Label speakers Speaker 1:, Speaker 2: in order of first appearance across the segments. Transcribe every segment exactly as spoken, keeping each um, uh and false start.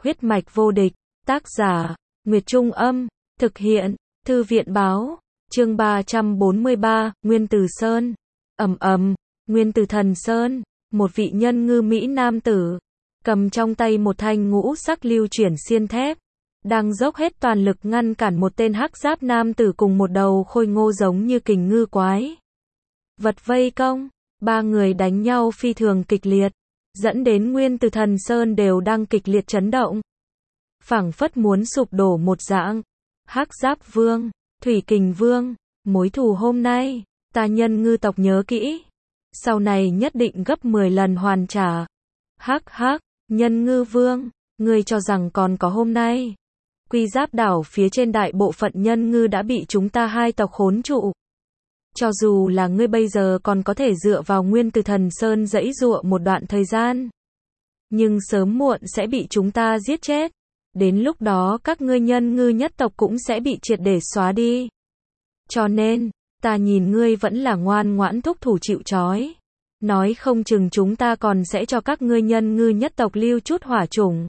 Speaker 1: Huyết mạch vô địch, tác giả, Nguyệt Trung Âm, thực hiện, Thư viện Báo, chương ba trăm bốn mươi ba, Nguyên Từ Sơn. Ầm ầm, Nguyên Từ Thần Sơn, một vị nhân ngư Mỹ nam tử, cầm trong tay một thanh ngũ sắc lưu chuyển xiên thép, đang dốc hết toàn lực ngăn cản một tên hắc giáp nam tử cùng một đầu khôi ngô giống như kình ngư quái vật vây công. Ba người đánh nhau phi thường kịch liệt, dẫn đến Nguyên Từ Thần Sơn đều đang kịch liệt chấn động, phảng phất muốn sụp đổ một dạng. Hắc Giáp Vương, Thủy Kình Vương, mối thù hôm nay, ta nhân ngư tộc nhớ kỹ, sau này nhất định gấp mười lần hoàn trả. Hắc hắc, Nhân Ngư Vương, ngươi cho rằng còn có hôm nay? Quy Giáp đảo phía trên đại bộ phận nhân ngư đã bị chúng ta hai tộc khốn trụ. Cho dù là ngươi bây giờ còn có thể dựa vào Nguyên Từ Thần Sơn giãy giụa một đoạn thời gian, nhưng sớm muộn sẽ bị chúng ta giết chết. Đến lúc đó các ngươi nhân ngư nhất tộc cũng sẽ bị triệt để xóa đi. Cho nên, ta nhìn ngươi vẫn là ngoan ngoãn thúc thủ chịu trói. Nói không chừng chúng ta còn sẽ cho các ngươi nhân ngư nhất tộc lưu chút hỏa chủng.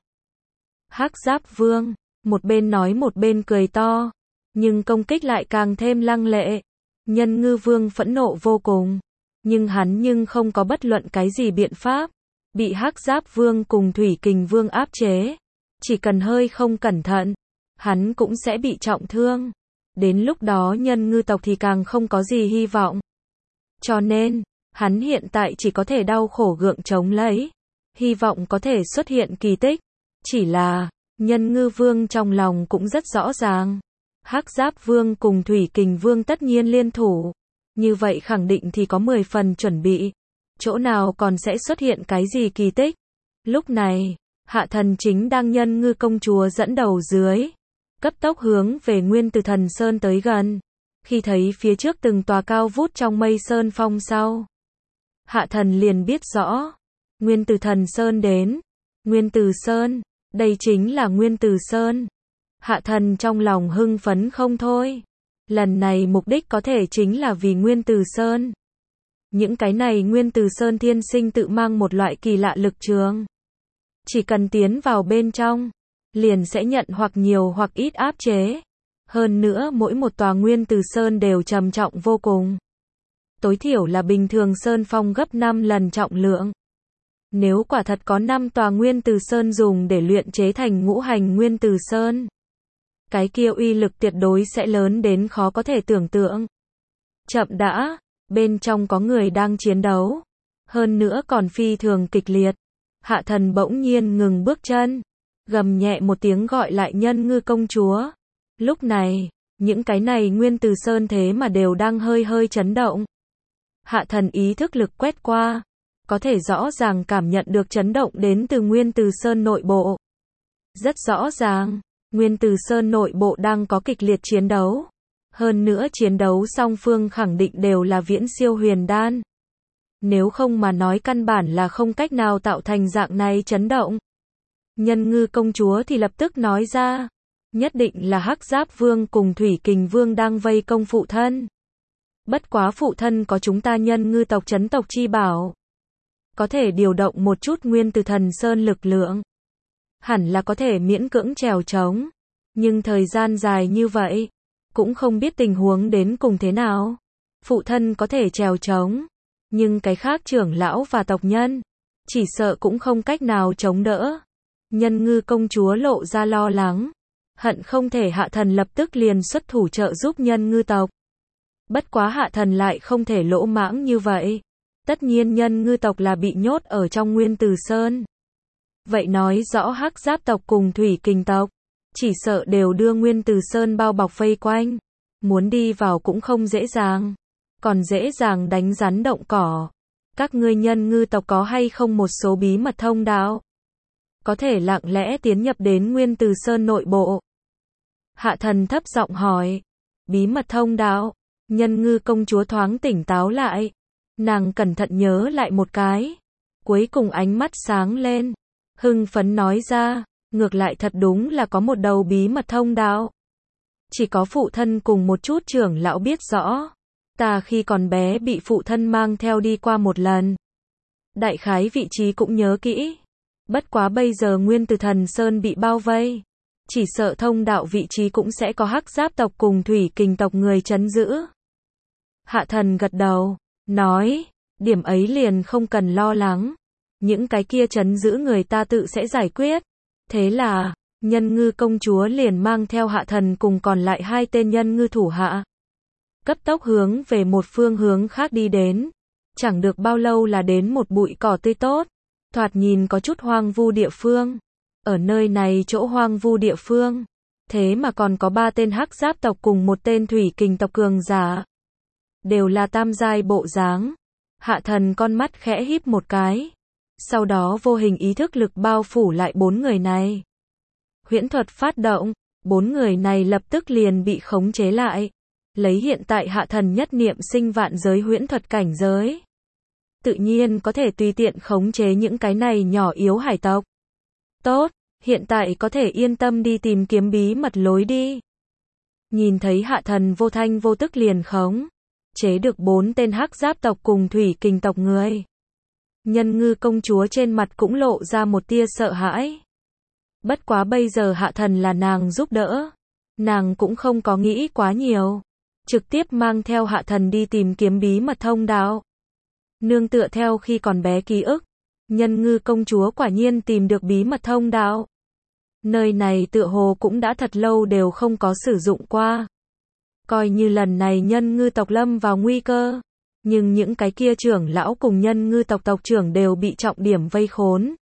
Speaker 1: Hắc Giáp Vương, một bên nói một bên cười to, nhưng công kích lại càng thêm lăng lệ. Nhân Ngư Vương phẫn nộ vô cùng, nhưng hắn nhưng không có bất luận cái gì biện pháp. Bị Hắc Giáp Vương cùng Thủy Kình Vương áp chế, chỉ cần hơi không cẩn thận, hắn cũng sẽ bị trọng thương. Đến lúc đó nhân ngư tộc thì càng không có gì hy vọng. Cho nên, hắn hiện tại chỉ có thể đau khổ gượng chống lấy, hy vọng có thể xuất hiện kỳ tích. Chỉ là, Nhân Ngư Vương trong lòng cũng rất rõ ràng, Hắc Giáp Vương cùng Thủy Kình Vương tất nhiên liên thủ, như vậy khẳng định thì có mười phần chuẩn bị, chỗ nào còn sẽ xuất hiện cái gì kỳ tích. Lúc này, Hạ Thần chính đang Nhân Ngư công chúa dẫn đầu dưới, cấp tốc hướng về Nguyên Từ Thần Sơn tới gần. Khi thấy phía trước từng tòa cao vút trong mây sơn phong sau, Hạ Thần liền biết rõ, Nguyên Từ Thần Sơn đến. Nguyên Từ Sơn, đây chính là Nguyên Từ Sơn. Hạ Thần trong lòng hưng phấn không thôi. Lần này mục đích có thể chính là vì Nguyên Từ Sơn. Những cái này Nguyên Từ Sơn thiên sinh tự mang một loại kỳ lạ lực trường. Chỉ cần tiến vào bên trong, liền sẽ nhận hoặc nhiều hoặc ít áp chế. Hơn nữa mỗi một tòa Nguyên Từ Sơn đều trầm trọng vô cùng. Tối thiểu là bình thường Sơn Phong gấp năm lần trọng lượng. Nếu quả thật có năm tòa Nguyên Từ Sơn dùng để luyện chế thành ngũ hành Nguyên Từ Sơn, cái kia uy lực tuyệt đối sẽ lớn đến khó có thể tưởng tượng. Chậm đã, bên trong có người đang chiến đấu. Hơn nữa còn phi thường kịch liệt. Hạ Thần bỗng nhiên ngừng bước chân, gầm nhẹ một tiếng gọi lại Nhân Ngư công chúa. Lúc này, những cái này Nguyên Từ Sơn thế mà đều đang hơi hơi chấn động. Hạ Thần ý thức lực quét qua, có thể rõ ràng cảm nhận được chấn động đến từ Nguyên Từ Sơn nội bộ. Rất rõ ràng, Nguyên Từ Sơn nội bộ đang có kịch liệt chiến đấu. Hơn nữa chiến đấu song phương khẳng định đều là viễn siêu huyền đan. Nếu không mà nói căn bản là không cách nào tạo thành dạng này chấn động. Nhân Ngư công chúa thì lập tức nói ra, nhất định là Hắc Giáp Vương cùng Thủy Kình Vương đang vây công phụ thân. Bất quá phụ thân có chúng ta Nhân Ngư tộc chấn tộc chi bảo, có thể điều động một chút Nguyên Từ Thần Sơn lực lượng, hẳn là có thể miễn cưỡng trèo trống. Nhưng thời gian dài như vậy, cũng không biết tình huống đến cùng thế nào. Phụ thân có thể trèo trống, nhưng cái khác trưởng lão và tộc nhân, chỉ sợ cũng không cách nào chống đỡ. Nhân Ngư công chúa lộ ra lo lắng, hận không thể Hạ Thần lập tức liền xuất thủ trợ giúp Nhân Ngư tộc. Bất quá Hạ Thần lại không thể lỗ mãng như vậy. Tất nhiên Nhân Ngư tộc là bị nhốt ở trong Nguyên Từ Sơn. Vậy nói rõ Hắc Giáp tộc cùng Thủy Kình tộc, chỉ sợ đều đưa Nguyên Từ Sơn bao bọc vây quanh. Muốn đi vào cũng không dễ dàng, còn dễ dàng đánh rắn động cỏ. Các ngươi Nhân Ngư tộc có hay không một số bí mật thông đạo, có thể lặng lẽ tiến nhập đến Nguyên Từ Sơn nội bộ? Hạ Thần thấp giọng hỏi. Bí mật thông đạo? Nhân Ngư công chúa thoáng tỉnh táo lại. Nàng cẩn thận nhớ lại một cái, cuối cùng ánh mắt sáng lên, hưng phấn nói ra, ngược lại thật đúng là có một đầu bí mật thông đạo. Chỉ có phụ thân cùng một chút trưởng lão biết rõ. Ta khi còn bé bị phụ thân mang theo đi qua một lần. Đại khái vị trí cũng nhớ kỹ. Bất quá bây giờ Nguyên Tử Thần Sơn bị bao vây, chỉ sợ thông đạo vị trí cũng sẽ có hắc giáp tộc cùng thủy kình tộc người trấn giữ. Hạ thần gật đầu, nói, điểm ấy liền không cần lo lắng. Những cái kia trấn giữ người ta tự sẽ giải quyết. Thế là, Nhân Ngư công chúa liền mang theo hạ thần cùng còn lại hai tên nhân ngư thủ hạ. Cấp tốc hướng về một phương hướng khác đi đến. Chẳng được bao lâu là đến một bụi cỏ tươi tốt. Thoạt nhìn có chút hoang vu địa phương. Ở nơi này chỗ hoang vu địa phương. Thế mà còn có ba tên hắc giáp tộc cùng một tên thủy kình tộc cường giả. Đều là tam giai bộ dáng. Hạ thần con mắt khẽ híp một cái. Sau đó vô hình ý thức lực bao phủ lại bốn người này. Huyễn thuật phát động, bốn người này lập tức liền bị khống chế lại. Lấy hiện tại hạ thần nhất niệm sinh vạn giới huyễn thuật cảnh giới. Tự nhiên có thể tùy tiện khống chế những cái này nhỏ yếu hải tộc. Tốt, hiện tại có thể yên tâm đi tìm kiếm bí mật lối đi. Nhìn thấy hạ thần vô thanh vô tức liền khống chế được bốn tên hắc giáp tộc cùng thủy kình tộc người. Nhân Ngư công chúa trên mặt cũng lộ ra một tia sợ hãi. Bất quá bây giờ hạ thần là nàng giúp đỡ. Nàng cũng không có nghĩ quá nhiều. Trực tiếp mang theo hạ thần đi tìm kiếm bí mật thông đạo. Nương tựa theo khi còn bé ký ức. Nhân Ngư công chúa quả nhiên tìm được bí mật thông đạo. Nơi này tựa hồ cũng đã thật lâu đều không có sử dụng qua. Coi như lần này nhân ngư tộc lâm vào nguy cơ. Nhưng những cái kia trưởng lão cùng nhân ngư tộc tộc trưởng đều bị trọng điểm vây khốn.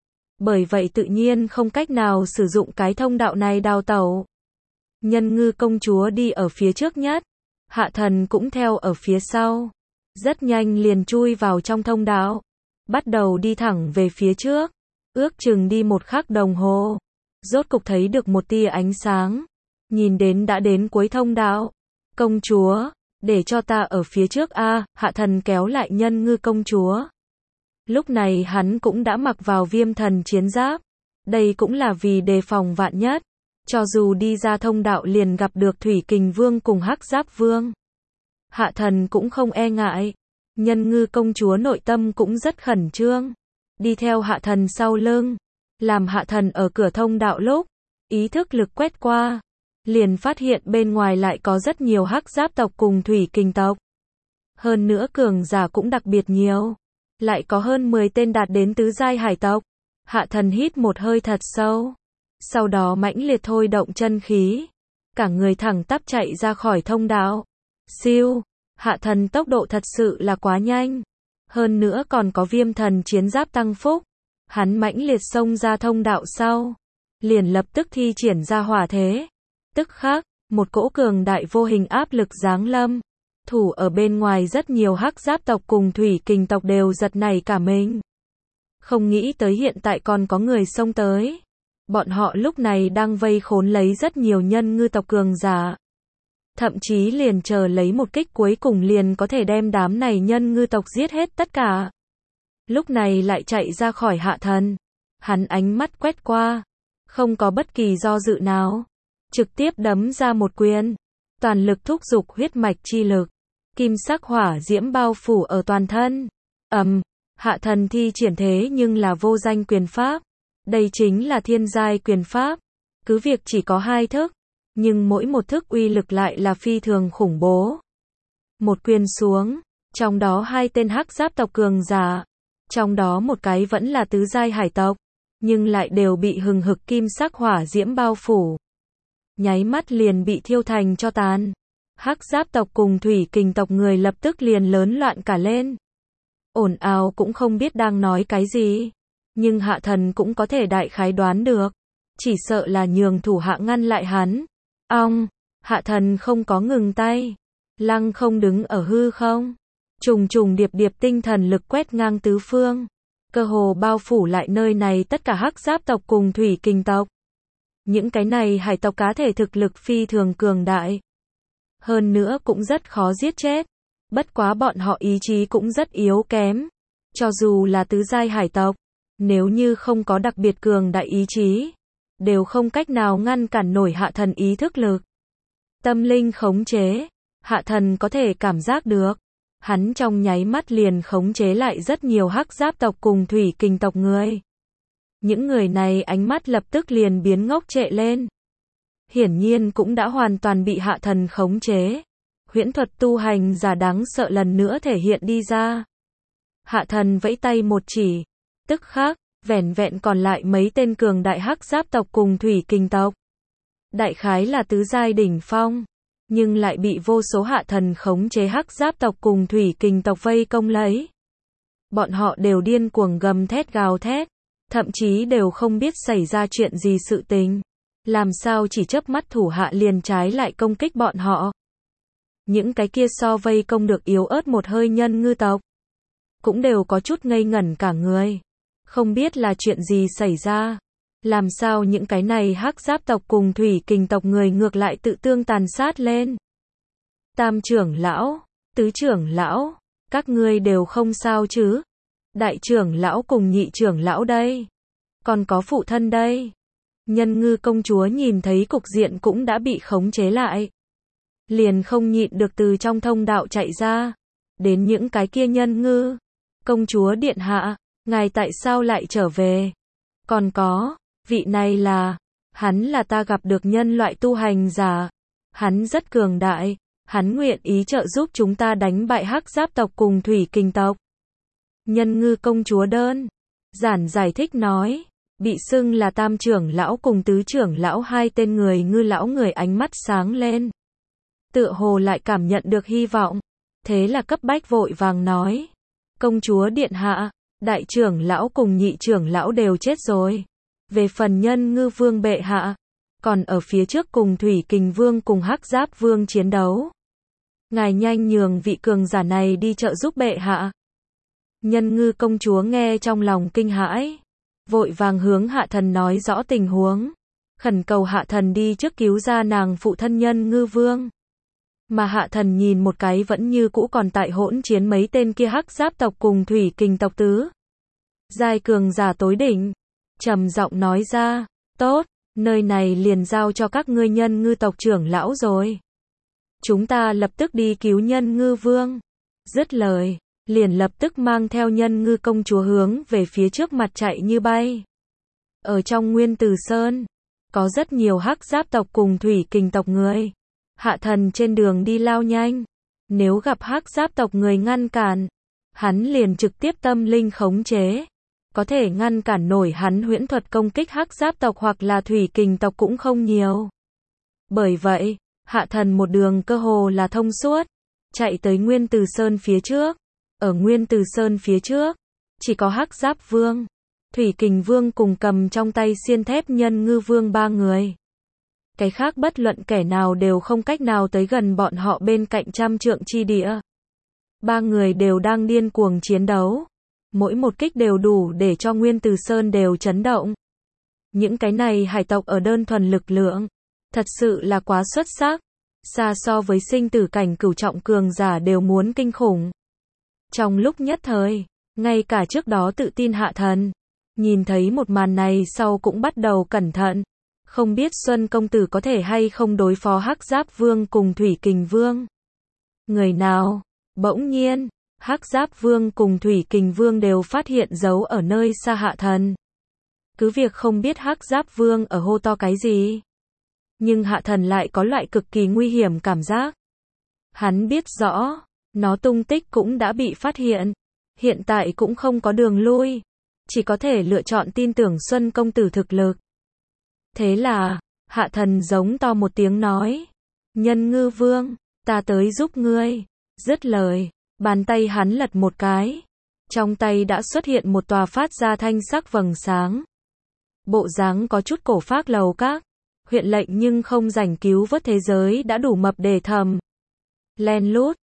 Speaker 1: Bởi vậy tự nhiên không cách nào sử dụng cái thông đạo này đào tẩu. Nhân Ngư công chúa đi ở phía trước nhất. Hạ thần cũng theo ở phía sau. Rất nhanh liền chui vào trong thông đạo. Bắt đầu đi thẳng về phía trước. Ước chừng đi một khắc đồng hồ. Rốt cục thấy được một tia ánh sáng. Nhìn đến đã đến cuối thông đạo. Công chúa, để cho ta ở phía trước a. Hạ thần kéo lại Nhân Ngư công chúa. Lúc này hắn cũng đã mặc vào viêm thần chiến giáp. Đây cũng là vì đề phòng vạn nhất. Cho dù đi ra thông đạo liền gặp được thủy kình vương cùng hắc giáp vương. Hạ thần cũng không e ngại. Nhân Ngư công chúa nội tâm cũng rất khẩn trương. Đi theo hạ thần sau lưng. Làm hạ thần ở cửa thông đạo lúc. Ý thức lực quét qua. Liền phát hiện bên ngoài lại có rất nhiều hắc giáp tộc cùng thủy kình tộc. Hơn nữa cường giả cũng đặc biệt nhiều. Lại có hơn mười tên đạt đến tứ giai hải tộc. Hạ thần hít một hơi thật sâu. Sau đó mãnh liệt thôi động chân khí. Cả người thẳng tắp chạy ra khỏi thông đạo. Siêu. Hạ thần tốc độ thật sự là quá nhanh. Hơn nữa còn có viêm thần chiến giáp tăng phúc. Hắn mãnh liệt xông ra thông đạo sau. Liền lập tức thi triển ra hỏa thế. Tức khắc, một cỗ cường đại vô hình áp lực giáng lâm. Thủ ở bên ngoài rất nhiều hắc giáp tộc cùng thủy kình tộc đều giật nảy cả mình. Không nghĩ tới hiện tại còn có người xông tới. Bọn họ lúc này đang vây khốn lấy rất nhiều nhân ngư tộc cường giả. Thậm chí liền chờ lấy một kích cuối cùng liền có thể đem đám này nhân ngư tộc giết hết tất cả. Lúc này lại chạy ra khỏi hạ thần. Hắn ánh mắt quét qua. Không có bất kỳ do dự nào. Trực tiếp đấm ra một quyền. Toàn lực thúc giục huyết mạch chi lực. Kim sắc hỏa diễm bao phủ ở toàn thân. Ầm, hạ thần thi triển thế nhưng là vô danh quyền pháp. Đây chính là thiên giai quyền pháp. Cứ việc chỉ có hai thức. Nhưng mỗi một thức uy lực lại là phi thường khủng bố. Một quyền xuống. Trong đó hai tên hắc giáp tộc cường giả. Trong đó một cái vẫn là tứ giai hải tộc. Nhưng lại đều bị hừng hực kim sắc hỏa diễm bao phủ. Nháy mắt liền bị thiêu thành cho tàn. Hắc giáp tộc cùng thủy kình tộc người lập tức liền lớn loạn cả lên. Ồn ào cũng không biết đang nói cái gì. Nhưng hạ thần cũng có thể đại khái đoán được. Chỉ sợ là nhường thủ hạ ngăn lại hắn. Ong, hạ thần không có ngừng tay. Lăng không đứng ở hư không. Trùng trùng điệp điệp tinh thần lực quét ngang tứ phương. Cơ hồ bao phủ lại nơi này tất cả hắc giáp tộc cùng thủy kình tộc. Những cái này hải tộc cá thể thực lực phi thường cường đại. Hơn nữa cũng rất khó giết chết. Bất quá bọn họ ý chí cũng rất yếu kém. Cho dù là tứ giai hải tộc. Nếu như không có đặc biệt cường đại ý chí. Đều không cách nào ngăn cản nổi hạ thần ý thức lực. Tâm linh khống chế. Hạ thần có thể cảm giác được. Hắn trong nháy mắt liền khống chế lại rất nhiều hắc giáp tộc cùng thủy kình tộc người. Những người này ánh mắt lập tức liền biến ngốc trệ lên. Hiển nhiên cũng đã hoàn toàn bị hạ thần khống chế. Huyễn thuật tu hành giả đáng sợ lần nữa thể hiện đi ra. Hạ thần vẫy tay một chỉ. Tức khắc, vẻn vẹn còn lại mấy tên cường đại hắc giáp tộc cùng thủy kình tộc. Đại khái là tứ giai đỉnh phong. Nhưng lại bị vô số hạ thần khống chế hắc giáp tộc cùng thủy kình tộc vây công lấy. Bọn họ đều điên cuồng gầm thét gào thét. Thậm chí đều không biết xảy ra chuyện gì sự tình. Làm sao chỉ chớp mắt thủ hạ liền trái lại công kích bọn họ. Những cái kia so vây công được yếu ớt một hơi nhân ngư tộc. Cũng đều có chút ngây ngẩn cả người. Không biết là chuyện gì xảy ra. Làm sao những cái này hắc giáp tộc cùng thủy kình tộc người ngược lại tự tương tàn sát lên. Tam trưởng lão, tứ trưởng lão, các ngươi đều không sao chứ. Đại trưởng lão cùng nhị trưởng lão đây. Còn có phụ thân đây. Nhân ngư công chúa nhìn thấy cục diện cũng đã bị khống chế lại. Liền không nhịn được từ trong thông đạo chạy ra. Đến những cái kia nhân ngư. Công chúa điện hạ, ngài tại sao lại trở về? Còn có, vị này là, hắn là ta gặp được nhân loại tu hành giả. Hắn rất cường đại, hắn nguyện ý trợ giúp chúng ta đánh bại hắc giáp tộc cùng thủy kình tộc. Nhân ngư công chúa đơn giản giải thích nói, bị xưng là tam trưởng lão cùng tứ trưởng lão hai tên người ngư lão người ánh mắt sáng lên. Tựa hồ lại cảm nhận được hy vọng, thế là cấp bách vội vàng nói, công chúa điện hạ, đại trưởng lão cùng nhị trưởng lão đều chết rồi. Về phần nhân ngư vương bệ hạ, còn ở phía trước cùng thủy kình vương cùng hắc giáp vương chiến đấu. Ngài nhanh nhường vị cường giả này đi trợ giúp bệ hạ. Nhân ngư công chúa nghe trong lòng kinh hãi, vội vàng hướng hạ thần nói rõ tình huống, khẩn cầu hạ thần đi trước cứu ra nàng phụ thân nhân ngư vương. Mà hạ thần nhìn một cái vẫn như cũ còn tại hỗn chiến mấy tên kia hắc giáp tộc cùng thủy kình tộc tứ giai cường giả tối đỉnh, trầm giọng nói ra, tốt, nơi này liền giao cho các ngươi nhân ngư tộc trưởng lão rồi. Chúng ta lập tức đi cứu nhân ngư vương. Dứt lời, liền lập tức mang theo nhân ngư công chúa hướng về phía trước mặt chạy như bay. Ở trong Nguyên Tử Sơn, có rất nhiều hắc giáp tộc cùng thủy kình tộc người. Hạ thần trên đường đi lao nhanh. Nếu gặp hắc giáp tộc người ngăn cản, hắn liền trực tiếp tâm linh khống chế. Có thể ngăn cản nổi hắn huyễn thuật công kích hắc giáp tộc hoặc là thủy kình tộc cũng không nhiều. Bởi vậy, hạ thần một đường cơ hồ là thông suốt, chạy tới Nguyên Tử Sơn phía trước. Ở Nguyên Tử Sơn phía trước, chỉ có hắc giáp vương, thủy kình vương cùng cầm trong tay xiên thép nhân ngư vương ba người. Cái khác bất luận kẻ nào đều không cách nào tới gần bọn họ bên cạnh trăm trượng chi địa. Ba người đều đang điên cuồng chiến đấu. Mỗi một kích đều đủ để cho Nguyên Tử Sơn đều chấn động. Những cái này hải tộc ở đơn thuần lực lượng, thật sự là quá xuất sắc. Xa so với sinh tử cảnh cửu trọng cường giả đều muốn kinh khủng. Trong lúc nhất thời, ngay cả trước đó tự tin hạ thần, nhìn thấy một màn này sau cũng bắt đầu cẩn thận. Không biết Xuân công tử có thể hay không đối phó hắc giáp vương cùng thủy kình vương. Người nào? Bỗng nhiên, hắc giáp vương cùng thủy kình vương đều phát hiện dấu ở nơi xa hạ thần. Cứ việc không biết hắc giáp vương ở hô to cái gì. Nhưng hạ thần lại có loại cực kỳ nguy hiểm cảm giác. Hắn biết rõ, nó tung tích cũng đã bị phát hiện. Hiện tại cũng không có đường lui. Chỉ có thể lựa chọn tin tưởng Xuân công tử thực lực. Thế là, hạ thần giống to một tiếng nói. Nhân ngư vương, ta tới giúp ngươi. Dứt lời, bàn tay hắn lật một cái. Trong tay đã xuất hiện một tòa phát ra thanh sắc vầng sáng. Bộ dáng có chút cổ phác lầu các. Huyện lệnh nhưng không rảnh cứu vớt thế giới đã đủ mập để thầm. Len lút,